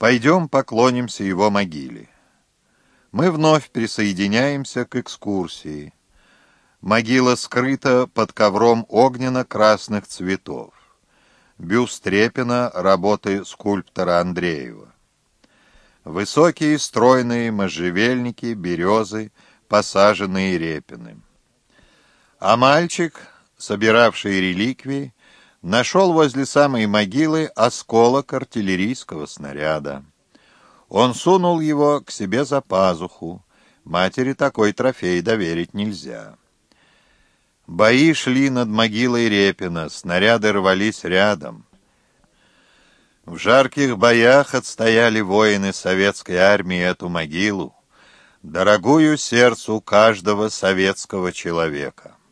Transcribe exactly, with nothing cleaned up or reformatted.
Пойдем поклонимся его могиле. Мы вновь присоединяемся к экскурсии. Могила скрыта под ковром огненно-красных цветов. Бюст Репина работы скульптора Андреева. Высокие стройные можжевельники, березы, посаженные Репиным. А мальчик, собиравший реликвии, нашел возле самой могилы осколок артиллерийского снаряда. Он сунул его к себе за пазуху. Матери такой трофей доверить нельзя. Бои шли над могилой Репина, снаряды рвались рядом. В жарких боях отстояли воины советской армии эту могилу, дорогую сердцу каждого советского человека.